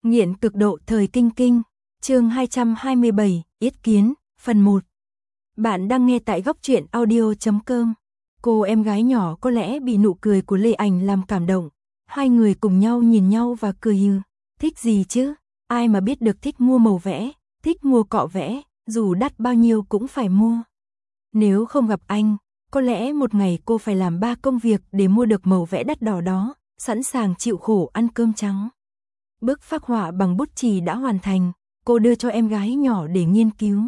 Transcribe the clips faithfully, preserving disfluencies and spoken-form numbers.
Nghiện cực độ thời kinh kinh, chương hai trăm hai mươi bảy, Yết kiến, phần một. Bạn đang nghe tại góc truyện audio chấm com. Cô em gái nhỏ có lẽ bị nụ cười của Lê Ảnh làm cảm động. Hai người cùng nhau nhìn nhau và cười hừ. Thích gì chứ? Ai mà biết được thích mua màu vẽ, thích mua cọ vẽ, dù đắt bao nhiêu cũng phải mua. Nếu không gặp anh, có lẽ một ngày cô phải làm ba công việc để mua được màu vẽ đắt đỏ đó, sẵn sàng chịu khổ ăn cơm trắng. Bức phác họa bằng bút chì đã hoàn thành, cô đưa cho em gái nhỏ để nghiên cứu.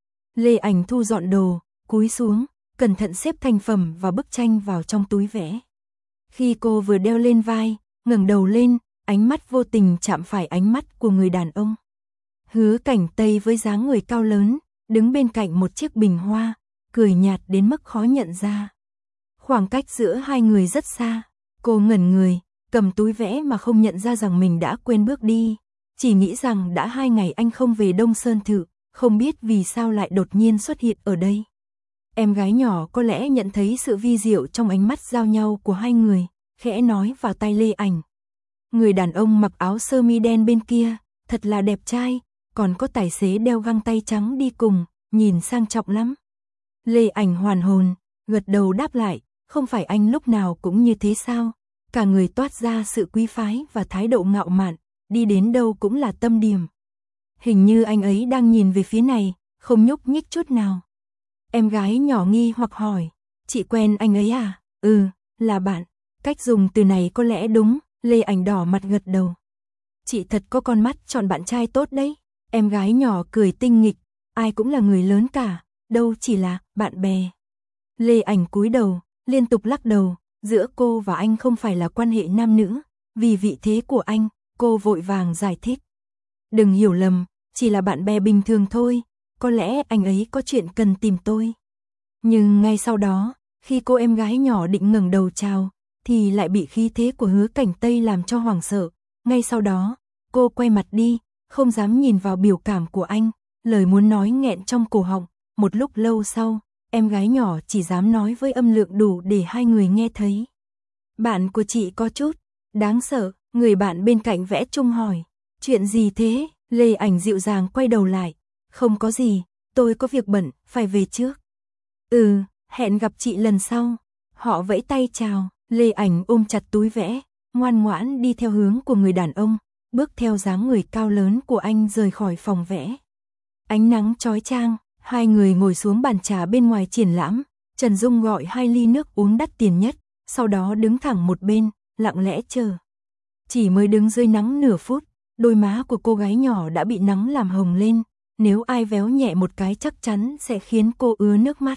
Lê Ảnh thu dọn đồ, cúi xuống, cẩn thận xếp thành phẩm và bức tranh vào trong túi vẽ. Khi cô vừa đeo lên vai, ngẩng đầu lên, ánh mắt vô tình chạm phải ánh mắt của người đàn ông. Hứa Cảnh Tây với dáng người cao lớn, đứng bên cạnh một chiếc bình hoa, cười nhạt đến mức khó nhận ra. Khoảng cách giữa hai người rất xa, cô ngẩn người, cầm túi vẽ mà không nhận ra rằng mình đã quên bước đi, chỉ nghĩ rằng đã hai ngày anh không về Đông Sơn Thự, không biết vì sao lại đột nhiên xuất hiện ở đây. Em gái nhỏ có lẽ nhận thấy sự vi diệu trong ánh mắt giao nhau của hai người, khẽ nói vào tai Lê Ảnh. Người đàn ông mặc áo sơ mi đen bên kia, thật là đẹp trai, còn có tài xế đeo găng tay trắng đi cùng, nhìn sang trọng lắm. Lê Ảnh hoàn hồn, gật đầu đáp lại, không phải anh lúc nào cũng như thế sao? Cả người toát ra sự quý phái và thái độ ngạo mạn, đi đến đâu cũng là tâm điểm. Hình như anh ấy đang nhìn về phía này, không nhúc nhích chút nào. Em gái nhỏ nghi hoặc hỏi, chị quen anh ấy à? Ừ, là bạn. Cách dùng từ này có lẽ đúng, Lê Ảnh đỏ mặt gật đầu. Chị thật có con mắt chọn bạn trai tốt đấy. Em gái nhỏ cười tinh nghịch, ai cũng là người lớn cả, đâu chỉ là bạn bè. Lê Ảnh cúi đầu, liên tục lắc đầu. Giữa cô và anh không phải là quan hệ nam nữ, vì vị thế của anh, cô vội vàng giải thích. Đừng hiểu lầm, chỉ là bạn bè bình thường thôi, có lẽ anh ấy có chuyện cần tìm tôi. Nhưng ngay sau đó, khi cô em gái nhỏ định ngẩng đầu chào, thì lại bị khí thế của Hứa Cảnh Tây làm cho hoảng sợ. Ngay sau đó, cô quay mặt đi, không dám nhìn vào biểu cảm của anh, lời muốn nói nghẹn trong cổ họng. Một lúc lâu sau, em gái nhỏ chỉ dám nói với âm lượng đủ để hai người nghe thấy. Bạn của chị có chút đáng sợ, người bạn bên cạnh vẽ chung hỏi. Chuyện gì thế? Lê Ảnh dịu dàng quay đầu lại. Không có gì, tôi có việc bận, phải về trước. Ừ, hẹn gặp chị lần sau. Họ vẫy tay chào, Lê Ảnh ôm chặt túi vẽ, ngoan ngoãn đi theo hướng của người đàn ông, bước theo dáng người cao lớn của anh rời khỏi phòng vẽ. Ánh nắng chói chang. Hai người ngồi xuống bàn trà bên ngoài triển lãm, Trần Dung gọi hai ly nước uống đắt tiền nhất, sau đó đứng thẳng một bên, lặng lẽ chờ. Chỉ mới đứng dưới nắng nửa phút, đôi má của cô gái nhỏ đã bị nắng làm hồng lên, nếu ai véo nhẹ một cái chắc chắn sẽ khiến cô ứa nước mắt.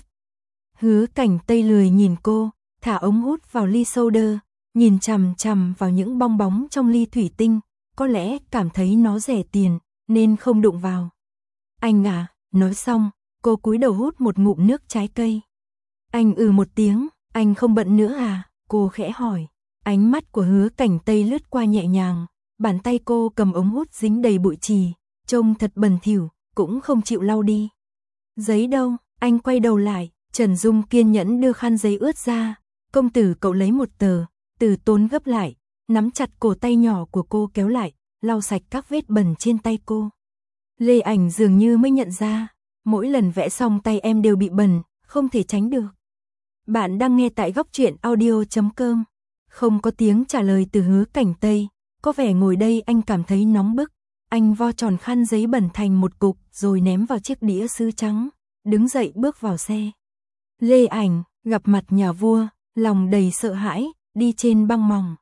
Hứa Cảnh Tây lười nhìn cô, thả ống hút vào ly soda, nhìn chằm chằm vào những bong bóng trong ly thủy tinh, có lẽ cảm thấy nó rẻ tiền, nên không đụng vào. Anh à, nói xong, cô cúi đầu hút một ngụm nước trái cây. Anh ừ một tiếng, anh không bận nữa à? Cô khẽ hỏi. Ánh mắt của Hứa Cảnh Tây lướt qua nhẹ nhàng, bàn tay cô cầm ống hút dính đầy bụi chì, trông thật bẩn thỉu, cũng không chịu lau đi. Giấy đâu? Anh quay đầu lại, Trần Dung kiên nhẫn đưa khăn giấy ướt ra. Công tử cậu lấy một tờ, Từ Tốn gấp lại, nắm chặt cổ tay nhỏ của cô kéo lại, lau sạch các vết bẩn trên tay cô. Lê Ảnh dường như mới nhận ra, mỗi lần vẽ xong tay em đều bị bẩn, không thể tránh được. Bạn đang nghe tại góc truyện audio chấm com. Không có tiếng trả lời từ Hứa Cảnh Tây, có vẻ ngồi đây anh cảm thấy nóng bức. Anh vo tròn khăn giấy bẩn thành một cục rồi ném vào chiếc đĩa sứ trắng, đứng dậy bước vào xe. Lê Ảnh, gặp mặt nhà vua, lòng đầy sợ hãi, đi trên băng mỏng.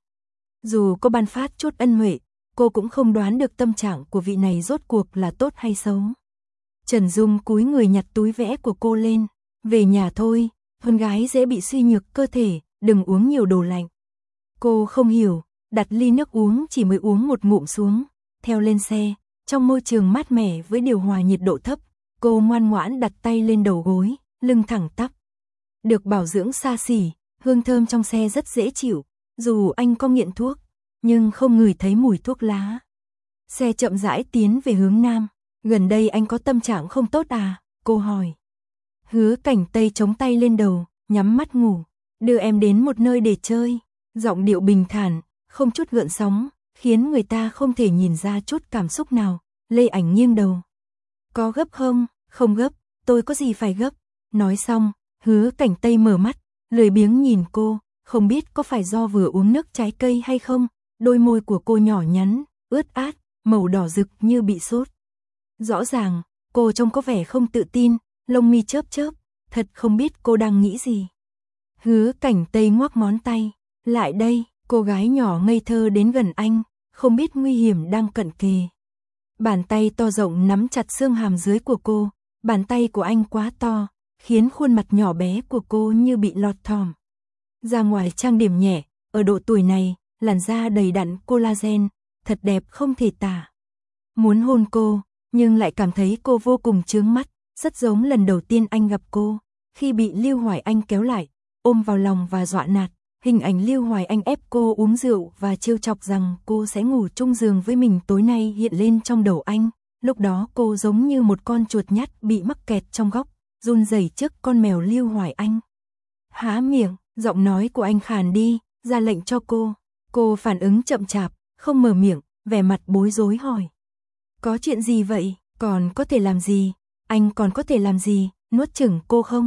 Dù có ban phát chút ân huệ, cô cũng không đoán được tâm trạng của vị này rốt cuộc là tốt hay xấu. Trần Dung cúi người nhặt túi vẽ của cô lên. Về nhà thôi, con gái dễ bị suy nhược cơ thể, đừng uống nhiều đồ lạnh. Cô không hiểu, đặt ly nước uống chỉ mới uống một ngụm xuống. Theo lên xe, trong môi trường mát mẻ với điều hòa nhiệt độ thấp, cô ngoan ngoãn đặt tay lên đầu gối, lưng thẳng tắp. Được bảo dưỡng xa xỉ, hương thơm trong xe rất dễ chịu, dù anh có nghiện thuốc, nhưng không ngửi thấy mùi thuốc lá. Xe chậm rãi tiến về hướng nam. Gần đây anh có tâm trạng không tốt à? Cô hỏi. Hứa Cảnh Tây chống tay lên đầu, nhắm mắt ngủ. Đưa em đến một nơi để chơi. Giọng điệu bình thản, không chút gợn sóng, khiến người ta không thể nhìn ra chút cảm xúc nào. Lê Ảnh nghiêng đầu. Có gấp không? Không gấp, tôi có gì phải gấp. Nói xong, Hứa Cảnh Tây mở mắt, lười biếng nhìn cô, không biết có phải do vừa uống nước trái cây hay không, đôi môi của cô nhỏ nhắn, ướt át, màu đỏ rực như bị sốt. Rõ ràng, cô trông có vẻ không tự tin, lông mi chớp chớp, thật không biết cô đang nghĩ gì. Hứa Cảnh Tây ngoắc ngón tay, lại đây, cô gái nhỏ ngây thơ đến gần anh, không biết nguy hiểm đang cận kề. Bàn tay to rộng nắm chặt xương hàm dưới của cô, bàn tay của anh quá to, khiến khuôn mặt nhỏ bé của cô như bị lọt thỏm. Ra ngoài trang điểm nhẹ, ở độ tuổi này, làn da đầy đặn collagen, thật đẹp không thể tả. Muốn hôn cô, nhưng lại cảm thấy cô vô cùng chướng mắt, rất giống lần đầu tiên anh gặp cô, khi bị Lưu Hoài Anh kéo lại, ôm vào lòng và dọa nạt. Hình ảnh Lưu Hoài Anh ép cô uống rượu và trêu chọc rằng cô sẽ ngủ chung giường với mình tối nay hiện lên trong đầu anh. Lúc đó cô giống như một con chuột nhắt bị mắc kẹt trong góc, run rẩy trước con mèo Lưu Hoài Anh. Há miệng, giọng nói của anh khàn đi, ra lệnh cho cô. Cô phản ứng chậm chạp, không mở miệng, vẻ mặt bối rối hỏi. Có chuyện gì vậy? Còn có thể làm gì? Anh còn có thể làm gì? Nuốt chửng cô không?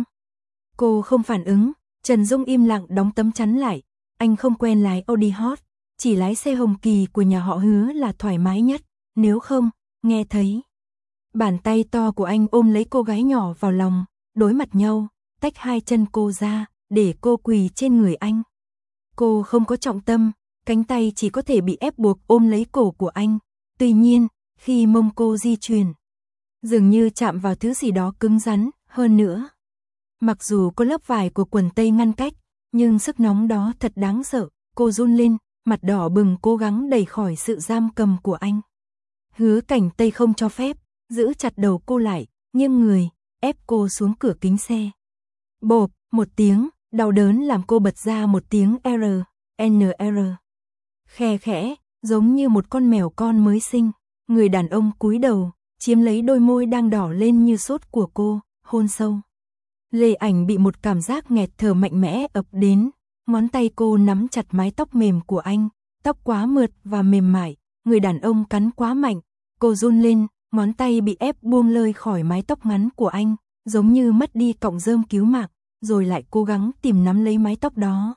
Cô không phản ứng. Trần Dung im lặng đóng tấm chắn lại, anh không quen lái Audi Hot, chỉ lái xe Hồng Kỳ của nhà họ Hứa là thoải mái nhất, nếu không, nghe thấy. Bàn tay to của anh ôm lấy cô gái nhỏ vào lòng, đối mặt nhau, tách hai chân cô ra, để cô quỳ trên người anh. Cô không có trọng tâm, cánh tay chỉ có thể bị ép buộc ôm lấy cổ của anh, tuy nhiên, khi mông cô di chuyển, dường như chạm vào thứ gì đó cứng rắn, hơn nữa. Mặc dù có lớp vải của quần tây ngăn cách, nhưng sức nóng đó thật đáng sợ, cô run lên, mặt đỏ bừng cố gắng đẩy khỏi sự giam cầm của anh. Hứa Cảnh Tây không cho phép, giữ chặt đầu cô lại, nghiêng người, ép cô xuống cửa kính xe. Bộp, một tiếng, đau đớn làm cô bật ra một tiếng R, N R. Khe khẽ, giống như một con mèo con mới sinh, người đàn ông cúi đầu, chiếm lấy đôi môi đang đỏ lên như sốt của cô, hôn sâu. Lê Ảnh bị một cảm giác nghẹt thở mạnh mẽ ập đến, ngón tay cô nắm chặt mái tóc mềm của anh, tóc quá mượt và mềm mại, người đàn ông cắn quá mạnh, cô run lên, ngón tay bị ép buông lơi khỏi mái tóc ngắn của anh, giống như mất đi cọng rơm cứu mạng, rồi lại cố gắng tìm nắm lấy mái tóc đó.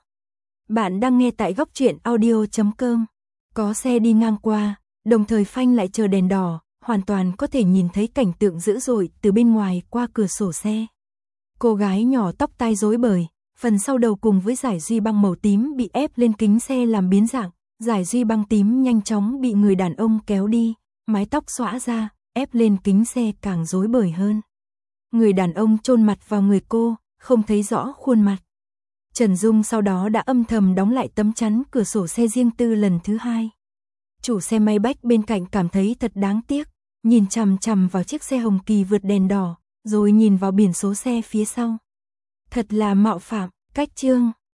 Bạn đang nghe tại góc truyện audio chấm com. Có xe đi ngang qua, đồng thời phanh lại chờ đèn đỏ, hoàn toàn có thể nhìn thấy cảnh tượng dữ dội từ bên ngoài qua cửa sổ xe. Cô gái nhỏ tóc tai rối bời, phần sau đầu cùng với dải duy băng màu tím bị ép lên kính xe làm biến dạng, dải duy băng tím nhanh chóng bị người đàn ông kéo đi, mái tóc xõa ra, ép lên kính xe càng rối bời hơn. Người đàn ông chôn mặt vào người cô, không thấy rõ khuôn mặt. Trần Dung sau đó đã âm thầm đóng lại tấm chắn cửa sổ xe riêng tư lần thứ hai. Chủ xe Maybach bên cạnh cảm thấy thật đáng tiếc, nhìn chằm chằm vào chiếc xe Hồng Kỳ vượt đèn đỏ, rồi nhìn vào biển số xe phía sau. Thật là mạo phạm, cách chương.